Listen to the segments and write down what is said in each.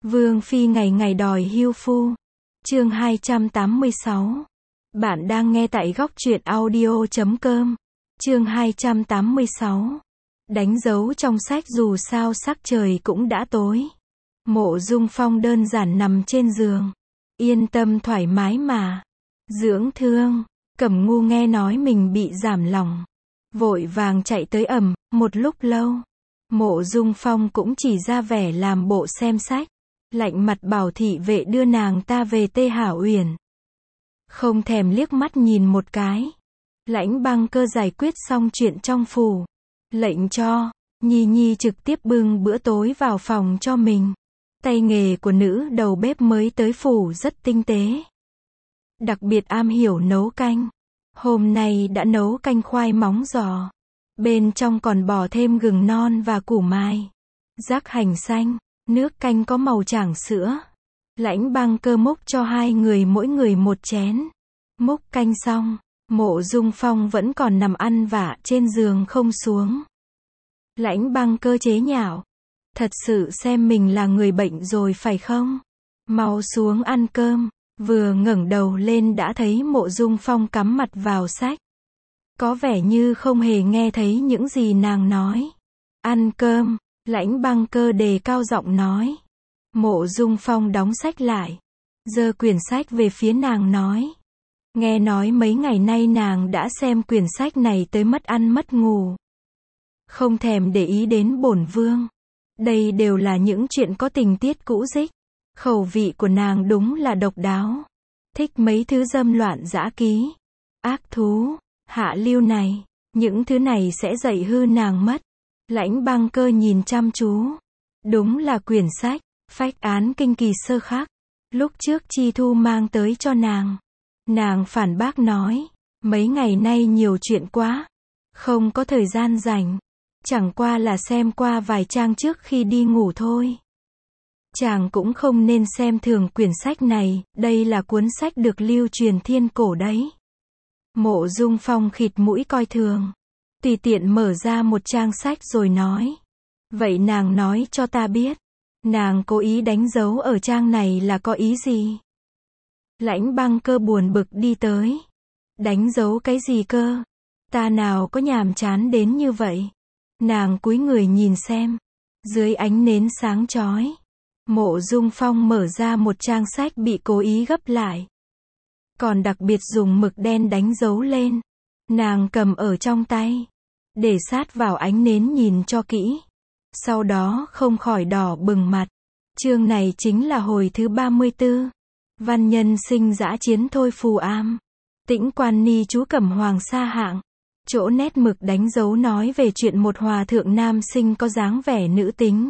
Vương phi ngày ngày đòi hưu phu. Chương 286. Bạn đang nghe tại góc truyện audio.com. Chương 286. Đánh dấu trong sách dù sao sắc trời cũng đã tối. Mộ Dung Phong đơn giản nằm trên giường. Yên tâm thoải mái mà. Dưỡng thương. Cẩm Ngu nghe nói mình bị giảm lòng. Vội vàng chạy tới ẩm, một lúc lâu. Mộ Dung Phong cũng chỉ ra vẻ làm bộ xem sách. Lạnh mặt bảo thị vệ đưa nàng ta về Tê Hảo Uyển. Không thèm liếc mắt nhìn một cái. Lãnh Băng Cơ giải quyết xong chuyện trong phủ. Lệnh cho Nhi Nhi trực tiếp bưng bữa tối vào phòng cho mình. Tay nghề của nữ đầu bếp mới tới phủ rất tinh tế. Đặc biệt am hiểu nấu canh. Hôm nay đã nấu canh khoai móng giò. Bên trong còn bỏ thêm gừng non và củ mai. Rắc hành xanh. Nước canh có màu trảng sữa. Lãnh Băng Cơ múc cho hai người mỗi người một chén. Múc canh xong, Mộ Dung Phong vẫn còn nằm ăn vạ trên giường không xuống. Lãnh Băng Cơ chế nhạo. Thật sự xem mình là người bệnh rồi phải không? Mau xuống ăn cơm. Vừa ngẩng đầu lên đã thấy Mộ Dung Phong cắm mặt vào sách. Có vẻ như không hề nghe thấy những gì nàng nói. Ăn cơm. Lãnh Băng Cơ đề cao giọng nói. Mộ Dung Phong đóng sách lại. Giơ quyển sách về phía nàng nói. Nghe nói mấy ngày nay nàng đã xem quyển sách này tới mất ăn mất ngủ. Không thèm để ý đến bổn vương. Đây đều là những chuyện có tình tiết cũ dích. Khẩu vị của nàng đúng là độc đáo. Thích mấy thứ dâm loạn dã ký. Ác thú, hạ lưu này. Những thứ này sẽ dạy hư nàng mất. Lãnh Băng Cơ nhìn chăm chú. Đúng là quyển sách, phách án kinh kỳ sơ khắc. Lúc trước Chi Thu mang tới cho nàng. Nàng phản bác nói. Mấy ngày nay nhiều chuyện quá. Không có thời gian rảnh. Chẳng qua là xem qua vài trang trước khi đi ngủ thôi. Chàng cũng không nên xem thường quyển sách này. Đây là cuốn sách được lưu truyền thiên cổ đấy. Mộ Dung Phong khịt mũi coi thường. Tùy tiện mở ra một trang sách rồi nói. Vậy nàng nói cho ta biết. Nàng cố ý đánh dấu ở trang này là có ý gì? Lãnh Băng Cơ buồn bực đi tới. Đánh dấu cái gì cơ? Ta nào có nhàm chán đến như vậy? Nàng cúi người nhìn xem. Dưới ánh nến sáng chói. Mộ Dung Phong mở ra một trang sách bị cố ý gấp lại. Còn đặc biệt dùng mực đen đánh dấu lên. Nàng cầm ở trong tay. Để sát vào ánh nến nhìn cho kỹ. Sau đó không khỏi đỏ bừng mặt. Chương này chính là hồi thứ 34. Văn nhân sinh dã chiến thôi phù am. Tĩnh Quan Ni chú Cẩm Hoàng sa hạng. Chỗ nét mực đánh dấu nói về chuyện một hòa thượng nam sinh có dáng vẻ nữ tính.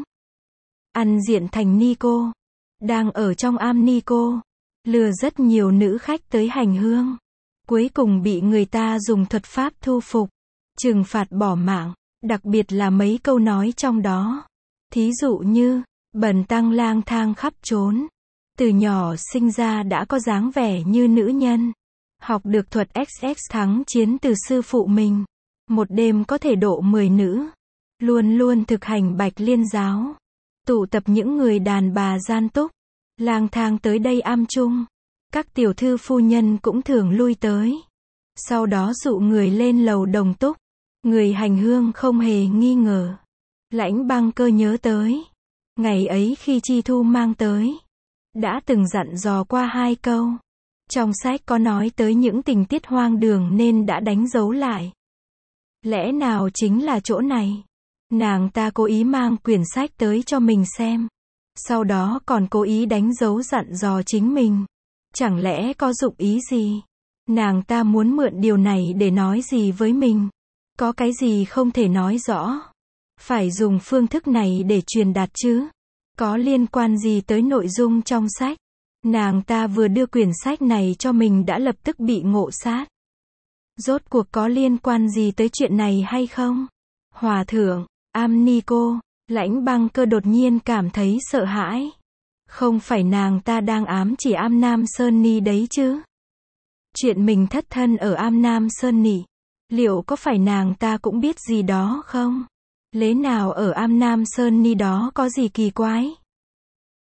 Ăn diện thành ni cô. Đang ở trong am ni cô. Lừa rất nhiều nữ khách tới hành hương. Cuối cùng bị người ta dùng thuật pháp thu phục. Trừng phạt bỏ mạng. Đặc biệt là mấy câu nói trong đó. Thí dụ như, bần tăng lang thang khắp trốn. Từ nhỏ sinh ra đã có dáng vẻ như nữ nhân. Học được thuật XX thắng chiến từ sư phụ mình. Một đêm có thể độ 10 nữ. Luôn luôn thực hành Bạch Liên giáo. Tụ tập những người đàn bà gian túc. Lang thang tới đây am chung. Các tiểu thư phu nhân cũng thường lui tới. Sau đó dụ người lên lầu đồng túc. Người hành hương không hề nghi ngờ. Lãnh Băng Cơ nhớ tới. Ngày ấy khi Chi Thu mang tới. Đã từng dặn dò qua 2 câu. Trong sách có nói tới những tình tiết hoang đường nên đã đánh dấu lại. Lẽ nào chính là chỗ này? Nàng ta cố ý mang quyển sách tới cho mình xem. Sau đó còn cố ý đánh dấu dặn dò chính mình. Chẳng lẽ có dụng ý gì? Nàng ta muốn mượn điều này để nói gì với mình? Có cái gì không thể nói rõ? Phải dùng phương thức này để truyền đạt chứ? Có liên quan gì tới nội dung trong sách? Nàng ta vừa đưa quyển sách này cho mình đã lập tức bị ngộ sát. Rốt cuộc có liên quan gì tới chuyện này hay không? Hòa thượng, am ni cô, Lãnh Băng Cơ đột nhiên cảm thấy sợ hãi. Không phải nàng ta đang ám chỉ am Nam Sơn Ni đấy chứ? Chuyện mình thất thân ở am Nam Sơn Ni. Liệu có phải nàng ta cũng biết gì đó không? Lẽ nào ở am Nam Sơn Ni đó có gì kỳ quái?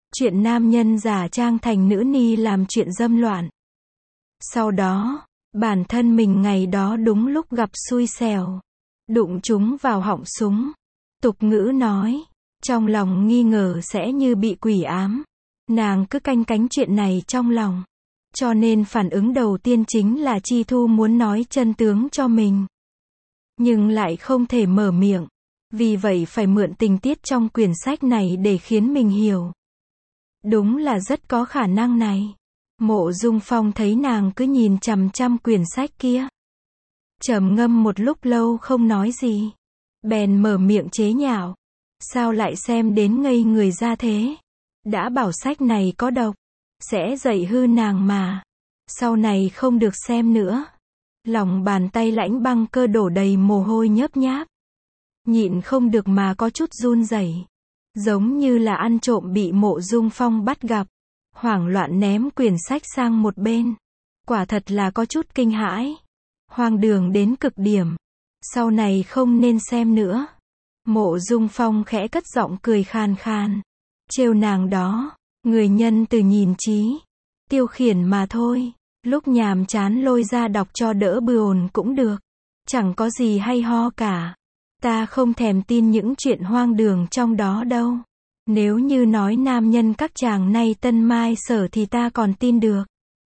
Chuyện nam nhân giả trang thành nữ ni làm chuyện dâm loạn. Sau đó, bản thân mình ngày đó đúng lúc gặp xui xẻo, đụng chúng vào họng súng. Tục ngữ nói, trong lòng nghi ngờ sẽ như bị quỷ ám. Nàng cứ canh cánh chuyện này trong lòng. Cho nên phản ứng đầu tiên chính là Chi Thu muốn nói chân tướng cho mình. Nhưng lại không thể mở miệng. Vì vậy phải mượn tình tiết trong quyển sách này để khiến mình hiểu. Đúng là rất có khả năng này. Mộ Dung Phong thấy nàng cứ nhìn chằm chằm quyển sách kia. Trầm ngâm một lúc lâu không nói gì. Bèn mở miệng chế nhạo. Sao lại xem đến ngây người ra thế? Đã bảo sách này có độc. Sẽ dạy hư nàng mà. Sau này không được xem nữa. Lòng bàn tay Lãnh Băng Cơ đổ đầy mồ hôi nhớp nháp. Nhịn không được mà có chút run rẩy. Giống như là ăn trộm bị Mộ Dung Phong bắt gặp. Hoảng loạn ném quyển sách sang một bên. Quả thật là có chút kinh hãi. Hoang đường đến cực điểm. Sau này không nên xem nữa. Mộ Dung Phong khẽ cất giọng cười khan khan. Trêu nàng đó. Người nhân từ nhìn trí. Tiêu khiển mà thôi. Lúc nhàm chán lôi ra đọc cho đỡ buồn cũng được. Chẳng có gì hay ho cả. Ta không thèm tin những chuyện hoang đường trong đó đâu. Nếu như nói nam nhân các chàng nay tân mai sở thì ta còn tin được.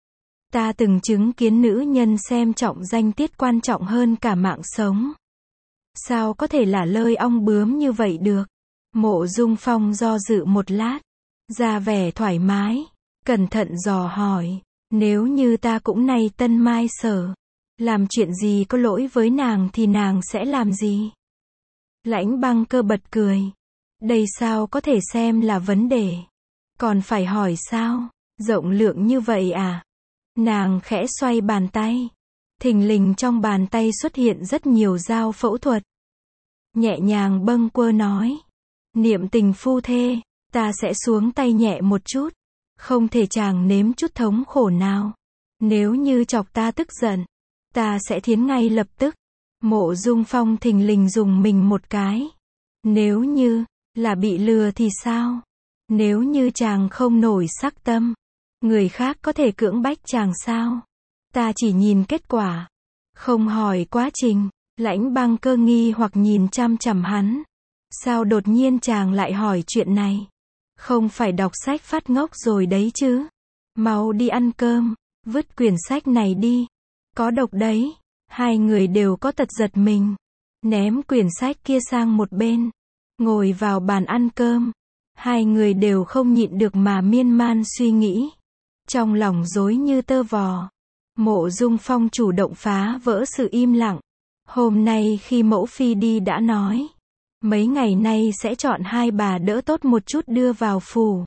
Ta từng chứng kiến nữ nhân xem trọng danh tiết quan trọng hơn cả mạng sống. Sao có thể là lơi ong bướm như vậy được? Mộ Dung Phong do dự một lát. Ra vẻ thoải mái. Cẩn thận dò hỏi. Nếu như ta cũng nay tân mai sở. Làm chuyện gì có lỗi với nàng thì nàng sẽ làm gì? Lãnh Băng Cơ bật cười. Đây sao có thể xem là vấn đề? Còn phải hỏi sao? Rộng lượng như vậy à? Nàng khẽ xoay bàn tay. Thình lình trong bàn tay xuất hiện rất nhiều dao phẫu thuật. Nhẹ nhàng bâng quơ nói. Niệm tình phu thê, ta sẽ xuống tay nhẹ một chút. Không thể chàng nếm chút thống khổ nào. Nếu như chọc ta tức giận, ta sẽ thiến ngay lập tức. Mộ Dung Phong thình lình dùng mình một cái. Nếu như là bị lừa thì sao? Nếu như chàng không nổi sắc tâm, người khác có thể cưỡng bách chàng sao? Ta chỉ nhìn kết quả, không hỏi quá trình. Lãnh Băng Cơ nghi hoặc nhìn chăm chằm hắn. Sao đột nhiên chàng lại hỏi chuyện này? Không phải đọc sách phát ngốc rồi đấy chứ? Mau đi ăn cơm, vứt quyển sách này đi. Có độc đấy. Hai người đều có tật giật mình. Ném quyển sách kia sang một bên. Ngồi vào bàn ăn cơm. Hai người đều không nhịn được mà miên man suy nghĩ. Trong lòng rối như tơ vò. Mộ Dung Phong chủ động phá vỡ sự im lặng. Hôm nay khi mẫu phi đi đã nói. Mấy ngày nay sẽ chọn hai bà đỡ tốt một chút đưa vào phủ.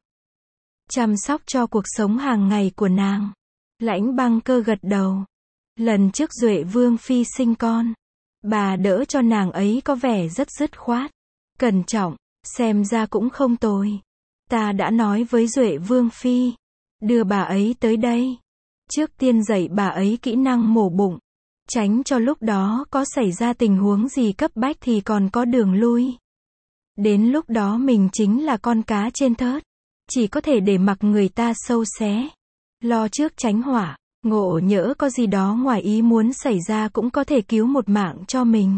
Chăm sóc cho cuộc sống hàng ngày của nàng. Lãnh Băng Cơ gật đầu. Lần trước Duệ Vương phi sinh con, bà đỡ cho nàng ấy có vẻ rất dứt khoát, cẩn trọng, xem ra cũng không tồi. Ta đã nói với Duệ Vương phi, đưa bà ấy tới đây. Trước tiên dạy bà ấy kỹ năng mổ bụng, tránh cho lúc đó có xảy ra tình huống gì cấp bách thì còn có đường lui. Đến lúc đó mình chính là con cá trên thớt, chỉ có thể để mặc người ta sâu xé. Lo trước tránh họa. Ngộ nhỡ có gì đó ngoài ý muốn xảy ra cũng có thể cứu một mạng cho mình.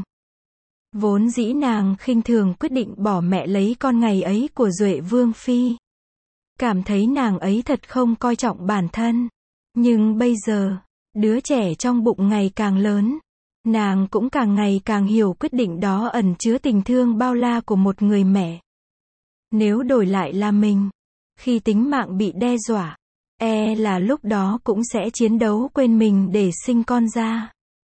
Vốn dĩ nàng khinh thường quyết định bỏ mẹ lấy con ngày ấy của Duệ Vương phi. Cảm thấy nàng ấy thật không coi trọng bản thân. Nhưng bây giờ, đứa trẻ trong bụng ngày càng lớn. Nàng cũng càng ngày càng hiểu quyết định đó ẩn chứa tình thương bao la của một người mẹ. Nếu đổi lại là mình, khi tính mạng bị đe dọa, là lúc đó cũng sẽ chiến đấu quên mình để sinh con ra.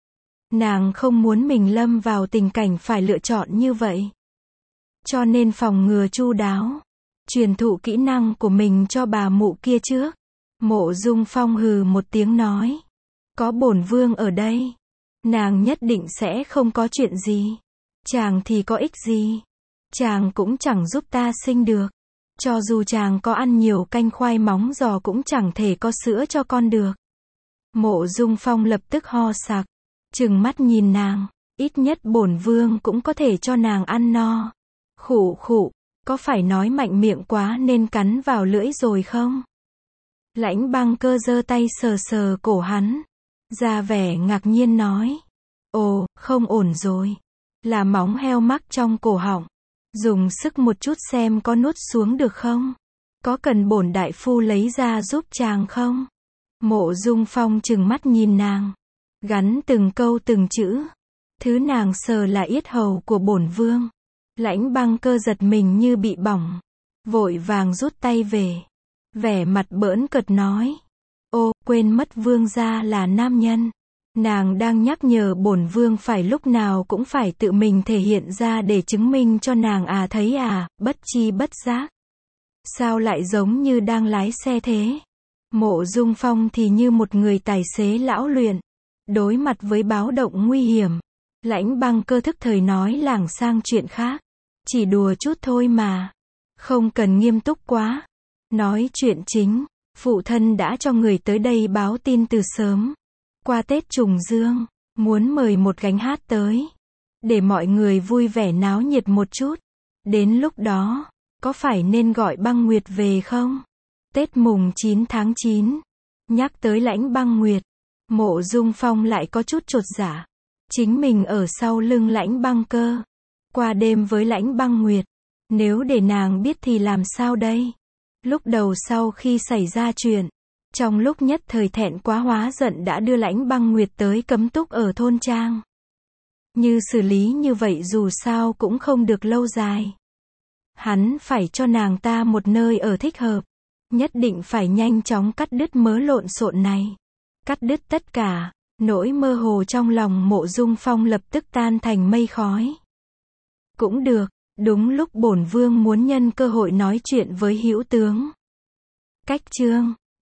Nàng không muốn mình lâm vào tình cảnh phải lựa chọn như vậy. Cho nên phòng ngừa chu đáo. Truyền thụ kỹ năng của mình cho bà mụ kia trước. Mộ Dung Phong hừ một tiếng nói. Có bổn vương ở đây. Nàng nhất định sẽ không có chuyện gì. Chàng thì có ích gì. Chàng cũng chẳng giúp ta sinh được. Cho dù chàng có ăn nhiều canh khoai móng giò cũng chẳng thể có sữa cho con được. Mộ Dung Phong lập tức ho sặc. Trừng mắt nhìn nàng. Ít nhất bổn vương cũng có thể cho nàng ăn no. Khụ khụ. Có phải nói mạnh miệng quá nên cắn vào lưỡi rồi không? Lãnh Băng Cơ giơ tay sờ sờ cổ hắn, ra vẻ ngạc nhiên nói. Ồ, không ổn rồi. Là móng heo mắc trong cổ họng. Dùng sức một chút xem có nuốt xuống được không? Có cần bổn đại phu lấy ra giúp chàng không? Mộ Dung Phong trừng mắt nhìn nàng, gắn từng câu từng chữ. Thứ nàng sờ là yết hầu của bổn vương. Lãnh Băng Cơ giật mình như bị bỏng, vội vàng rút tay về, vẻ mặt bỡn cợt nói. Ô, quên mất vương gia là nam nhân. Nàng đang nhắc nhở bổn vương phải lúc nào cũng phải tự mình thể hiện ra để chứng minh cho nàng thấy bất chi bất giác. Sao lại giống như đang lái xe thế? Mộ Dung Phong thì như một người tài xế lão luyện. Đối mặt với báo động nguy hiểm, Lãnh Băng Cơ thức thời nói lảng sang chuyện khác. Chỉ đùa chút thôi mà. Không cần nghiêm túc quá. Nói chuyện chính, phụ thân đã cho người tới đây báo tin từ sớm. Qua Tết trùng dương, muốn mời một gánh hát tới. Để mọi người vui vẻ náo nhiệt một chút. Đến lúc đó, có phải nên gọi Băng Nguyệt về không? Tết mùng 9 tháng 9. Nhắc tới Lãnh Băng Nguyệt, Mộ Dung Phong lại có chút chột dạ. Chính mình ở sau lưng Lãnh Băng Cơ, qua đêm với Lãnh Băng Nguyệt. Nếu để nàng biết thì làm sao đây? Lúc đầu sau khi xảy ra chuyện, trong lúc nhất thời thẹn quá hóa giận đã đưa Lãnh Băng Nguyệt tới cấm túc ở thôn trang. Như xử lý như vậy dù sao cũng không được lâu dài. Hắn phải cho nàng ta một nơi ở thích hợp. Nhất định phải nhanh chóng cắt đứt mớ lộn xộn này. Cắt đứt tất cả. Nỗi mơ hồ trong lòng Mộ Dung Phong lập tức tan thành mây khói. Cũng được, đúng lúc bổn vương muốn nhân cơ hội nói chuyện với hữu tướng. Cách chương